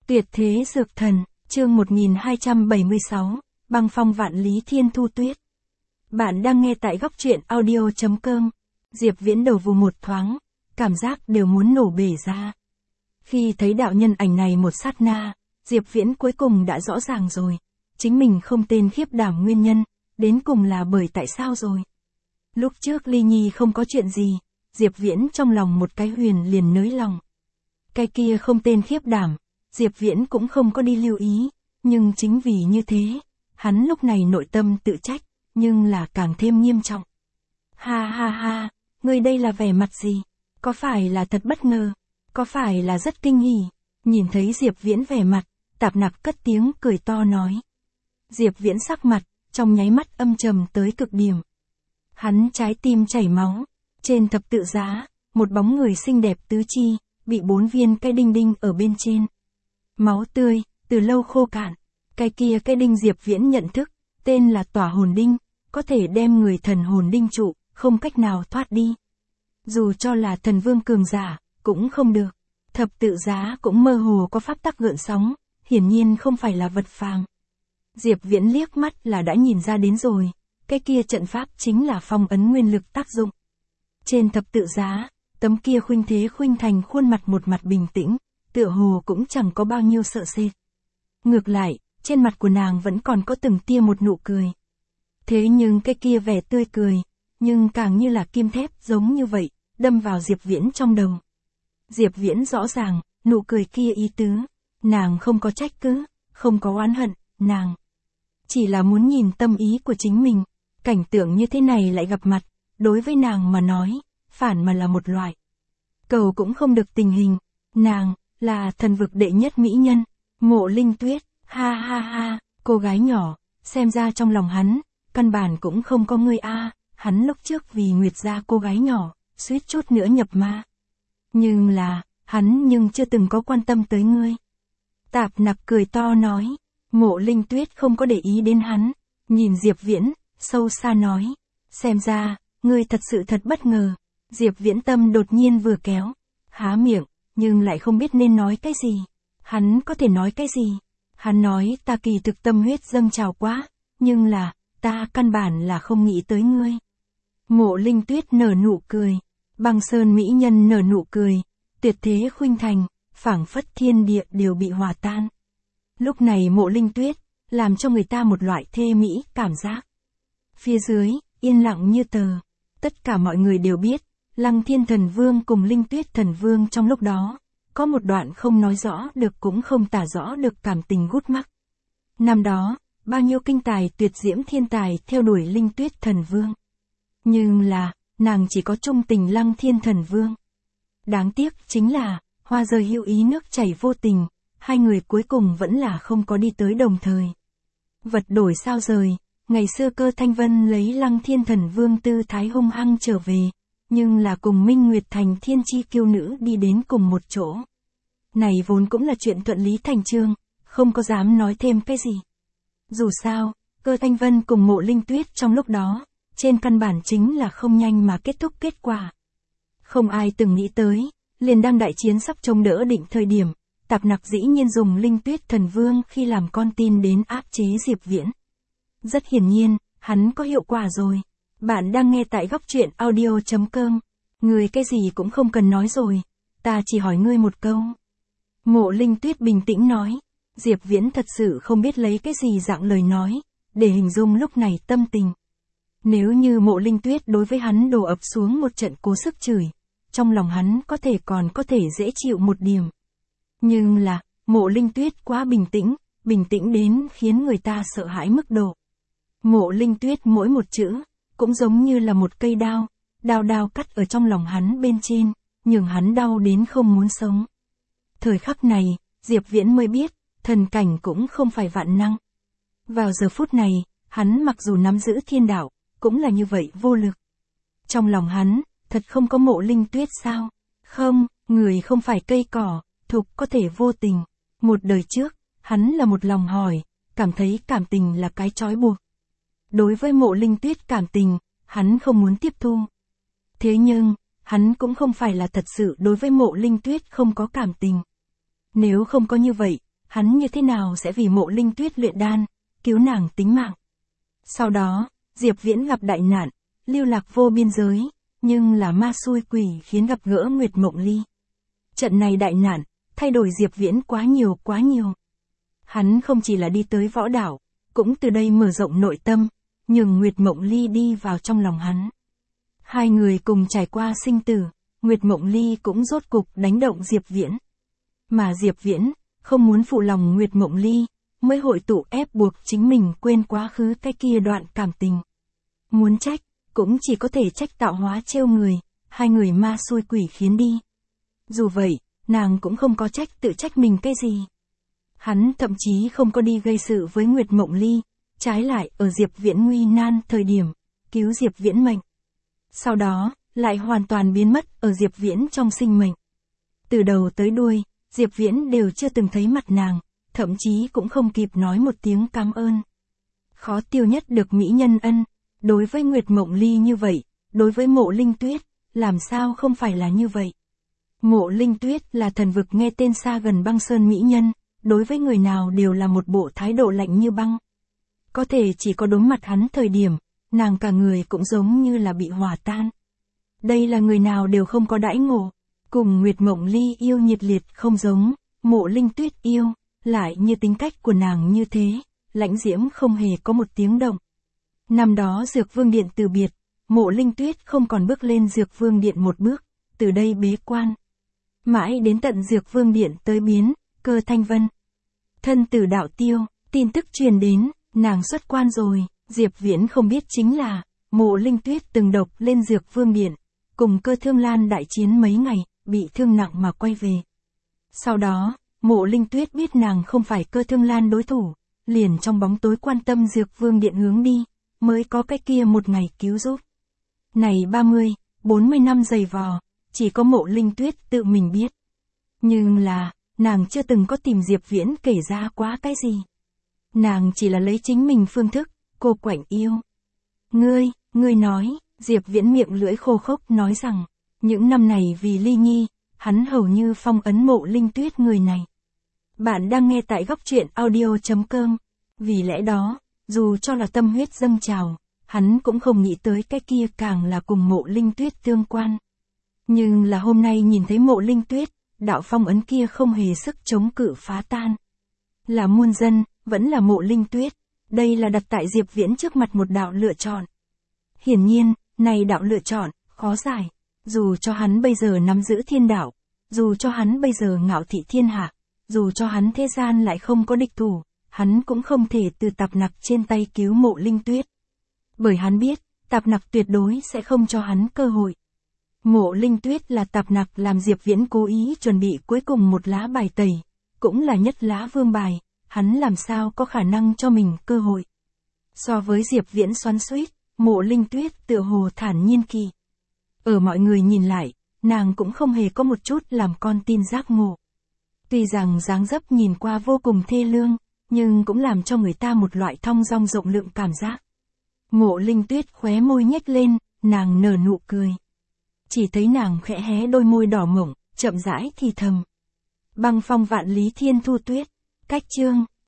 Tuyệt thế dược thần, chương 1276, băng phong vạn lý thiên thu tuyết. Bạn đang nghe tại góc truyện audio.com. Diệp Viễn đầu vù một thoáng, cảm giác đều muốn nổ bể ra. Khi thấy đạo nhân ảnh này một sát na, Diệp Viễn cuối cùng đã rõ ràng rồi. Chính mình không tên khiếp đảm nguyên nhân, đến cùng là bởi tại sao rồi. Lúc trước Ly Nhi không có chuyện gì, Diệp Viễn trong lòng một cái huyền liền nới lòng. Cái kia không tên khiếp đảm, Diệp Viễn cũng không có đi lưu ý, nhưng chính vì như thế, hắn lúc này nội tâm tự trách, nhưng là càng thêm nghiêm trọng. Ha ha ha, ngươi đây là vẻ mặt gì? Có phải là thật bất ngờ? Có phải là rất kinh hỉ? Nhìn thấy Diệp Viễn vẻ mặt, Tạp Nặc cất tiếng cười to nói. Diệp Viễn sắc mặt, trong nháy mắt âm trầm tới cực điểm. Hắn trái tim chảy máu, trên thập tự giá, một bóng người xinh đẹp tứ chi, bị 4 viên cây đinh đinh ở bên trên. Máu tươi, từ lâu khô cạn. Cái kia cây đinh Diệp Viễn nhận thức, tên là tỏa hồn đinh, có thể đem người thần hồn đinh trụ, không cách nào thoát đi. Dù cho là thần vương cường giả, cũng không được. Thập tự giá cũng mơ hồ có pháp tắc gợn sóng, hiển nhiên không phải là vật phàm. Diệp Viễn liếc mắt là đã nhìn ra đến rồi, cái kia trận pháp chính là phong ấn nguyên lực tác dụng. Trên thập tự giá, tấm kia khuynh thế khuynh thành khuôn mặt một mặt bình tĩnh, tựa hồ cũng chẳng có bao nhiêu sợ sệt. Ngược lại, trên mặt của nàng vẫn còn có từng tia một nụ cười. Thế nhưng cái kia vẻ tươi cười, nhưng càng như là kim thép giống như vậy, đâm vào Diệp Viễn trong đầu. Diệp Viễn rõ ràng, nụ cười kia ý tứ, nàng không có trách cứ, không có oán hận, nàng chỉ là muốn nhìn tâm ý của chính mình. Cảnh tượng như thế này lại gặp mặt, đối với nàng mà nói, phản mà là một loại cầu cũng không được tình hình. Nàng là thần vực đệ nhất mỹ nhân, Mộ Linh Tuyết. Ha ha ha, cô gái nhỏ, xem ra trong lòng hắn, căn bản cũng không có ngươi a. Hắn lúc trước vì Nguyệt gia cô gái nhỏ, suýt chút nữa nhập ma. Nhưng là, hắn nhưng chưa từng có quan tâm tới ngươi. Tạp Nặc cười to nói. Mộ Linh Tuyết không có để ý đến hắn, nhìn Diệp Viễn, sâu xa nói. Xem ra, ngươi thật sự thật bất ngờ. Diệp Viễn tâm đột nhiên vừa kéo, há miệng, nhưng lại không biết nên nói cái gì. Hắn có thể nói cái gì? Hắn nói ta kỳ thực tâm huyết dâng trào quá, nhưng là, ta căn bản là không nghĩ tới ngươi. Mộ Linh Tuyết nở nụ cười, Băng Sơn mỹ nhân nở nụ cười, tuyệt thế khuynh thành, phảng phất thiên địa đều bị hòa tan. Lúc này Mộ Linh Tuyết, làm cho người ta một loại thê mỹ cảm giác. Phía dưới, yên lặng như tờ. Tất cả mọi người đều biết, Lăng Thiên Thần Vương cùng Linh Tuyết Thần Vương trong lúc đó, có một đoạn không nói rõ được cũng không tả rõ được cảm tình gút mắc. Năm đó, bao nhiêu kinh tài tuyệt diễm thiên tài theo đuổi Linh Tuyết Thần Vương. Nhưng là, nàng chỉ có trung tình Lăng Thiên Thần Vương. Đáng tiếc chính là, hoa rơi hữu ý nước chảy vô tình, hai người cuối cùng vẫn là không có đi tới đồng thời. Vật đổi sao rời, ngày xưa Cơ Thanh Vân lấy Lăng Thiên Thần Vương tư thái hung hăng trở về, nhưng là cùng Minh Nguyệt Thành thiên chi kiêu nữ đi đến cùng một chỗ. Này vốn cũng là chuyện thuận lý thành chương, không có dám nói thêm cái gì. Dù sao, Cơ Thanh Vân cùng Mộ Linh Tuyết trong lúc đó, trên căn bản chính là không nhanh mà kết thúc kết quả. Không ai từng nghĩ tới, liền đang đại chiến sắp chống đỡ định thời điểm, Tạp Nặc dĩ nhiên dùng Linh Tuyết Thần Vương khi làm con tin đến áp chế Diệp Viễn. Rất hiển nhiên, hắn có hiệu quả rồi. Bạn đang nghe tại góc truyện audio.com. Người cái gì cũng không cần nói rồi, ta chỉ hỏi ngươi một câu. Mộ Linh Tuyết bình tĩnh nói. Diệp Viễn thật sự không biết lấy cái gì dạng lời nói, để hình dung lúc này tâm tình. Nếu như Mộ Linh Tuyết đối với hắn đổ ập xuống một trận cố sức chửi, trong lòng hắn còn có thể dễ chịu một điểm. Nhưng là, Mộ Linh Tuyết quá bình tĩnh đến khiến người ta sợ hãi mức độ. Mộ Linh Tuyết mỗi một chữ, cũng giống như là một cây đao, đao cắt ở trong lòng hắn bên trên, nhường hắn đau đến không muốn sống. Thời khắc này, Diệp Viễn mới biết, thần cảnh cũng không phải vạn năng. Vào giờ phút này, hắn mặc dù nắm giữ thiên đạo, cũng là như vậy vô lực. Trong lòng hắn, thật không có Mộ Linh Tuyết sao? Không, người không phải cây cỏ, thục có thể vô tình. Một đời trước, hắn là một lòng hỏi, cảm thấy cảm tình là cái trói buộc. Đối với Mộ Linh Tuyết cảm tình, hắn không muốn tiếp thu. Thế nhưng, hắn cũng không phải là thật sự đối với Mộ Linh Tuyết không có cảm tình. Nếu không có như vậy, hắn như thế nào sẽ vì Mộ Linh Tuyết luyện đan, cứu nàng tính mạng. Sau đó, Diệp Viễn gặp đại nạn, lưu lạc vô biên giới, nhưng là ma xui quỷ khiến gặp gỡ Nguyệt Mộng Ly. Trận này đại nạn, thay đổi Diệp Viễn quá nhiều quá nhiều. Hắn không chỉ là đi tới võ đảo, cũng từ đây mở rộng nội tâm, nhường Nguyệt Mộng Ly đi vào trong lòng hắn. Hai người cùng trải qua sinh tử, Nguyệt Mộng Ly cũng rốt cục đánh động Diệp Viễn. Mà Diệp Viễn, không muốn phụ lòng Nguyệt Mộng Ly, mới hội tụ ép buộc chính mình quên quá khứ cái kia đoạn cảm tình. Muốn trách, cũng chỉ có thể trách tạo hóa trêu người, hai người ma xui quỷ khiến đi. Dù vậy, nàng cũng không có trách tự trách mình cái gì. Hắn thậm chí không có đi gây sự với Nguyệt Mộng Ly, trái lại ở Diệp Viễn nguy nan thời điểm, cứu Diệp Viễn mệnh. Sau đó, lại hoàn toàn biến mất ở Diệp Viễn trong sinh mệnh. Từ đầu tới đuôi, Diệp Viễn đều chưa từng thấy mặt nàng, thậm chí cũng không kịp nói một tiếng cảm ơn. Khó tiêu nhất được mỹ nhân ân, đối với Nguyệt Mộng Ly như vậy, đối với Mộ Linh Tuyết, làm sao không phải là như vậy. Mộ Linh Tuyết là thần vực nghe tên xa gần băng sơn mỹ nhân, đối với người nào đều là một bộ thái độ lạnh như băng. Có thể chỉ có đối mặt hắn thời điểm, nàng cả người cũng giống như là bị hòa tan. Đây là người nào đều không có đãi ngộ, cùng Nguyệt Mộng Ly yêu nhiệt liệt không giống, Mộ Linh Tuyết yêu, lại như tính cách của nàng như thế, lãnh diễm không hề có một tiếng động. Năm đó Dược Vương Điện từ biệt, Mộ Linh Tuyết không còn bước lên Dược Vương Điện một bước, từ đây bế quan. Mãi đến tận Dược Vương Điện tới biến, Cơ Thanh Vân. Thân tử đạo tiêu, tin tức truyền đến, nàng xuất quan rồi, Diệp Viễn không biết chính là, Mộ Linh Tuyết từng độc lên Dược Vương Điện, cùng Cơ Thương Lan đại chiến mấy ngày, bị thương nặng mà quay về. Sau đó, Mộ Linh Tuyết biết nàng không phải Cơ Thương Lan đối thủ, liền trong bóng tối quan tâm Dược Vương Điện hướng đi, mới có cái kia một ngày cứu giúp. Này 30, 40 năm dày vò, chỉ có Mộ Linh Tuyết tự mình biết. Nhưng là, nàng chưa từng có tìm Diệp Viễn kể ra quá cái gì. Nàng chỉ là lấy chính mình phương thức, cô quạnh yêu. Ngươi nói, Diệp Viễn miệng lưỡi khô khốc nói rằng, những năm này vì Ly Nhi, hắn hầu như phong ấn Mộ Linh Tuyết người này. Bạn đang nghe tại góc truyện audio.com, vì lẽ đó, dù cho là tâm huyết dâng trào, hắn cũng không nghĩ tới cái kia càng là cùng Mộ Linh Tuyết tương quan. Nhưng là hôm nay nhìn thấy Mộ Linh Tuyết, đạo phong ấn kia không hề sức chống cự phá tan. Là muôn dân, vẫn là Mộ Linh Tuyết, đây là đặt tại Diệp Viễn trước mặt một đạo lựa chọn. Hiển nhiên, này đạo lựa chọn, khó giải, dù cho hắn bây giờ nắm giữ thiên đạo, dù cho hắn bây giờ ngạo thị thiên hạ, dù cho hắn thế gian lại không có địch thủ, hắn cũng không thể từ Tạp Nặc trên tay cứu Mộ Linh Tuyết. Bởi hắn biết, Tạp Nặc tuyệt đối sẽ không cho hắn cơ hội. Mộ Linh Tuyết là Tạp Nặc làm Diệp Viễn cố ý chuẩn bị cuối cùng một lá bài tẩy, cũng là nhất lá vương bài, hắn làm sao có khả năng cho mình cơ hội. So với Diệp Viễn xoắn xuýt, Mộ Linh Tuyết tựa hồ thản nhiên kỳ. Ở mọi người nhìn lại, nàng cũng không hề có một chút làm con tin giác ngộ. Tuy rằng dáng dấp nhìn qua vô cùng thê lương, nhưng cũng làm cho người ta một loại thong dong rộng lượng cảm giác. Mộ Linh Tuyết khóe môi nhếch lên, nàng nở nụ cười. Chỉ thấy nàng khẽ hé đôi môi đỏ mỏng, chậm rãi thì thầm. Băng phong vạn lý thiên thu tuyết, cách chương.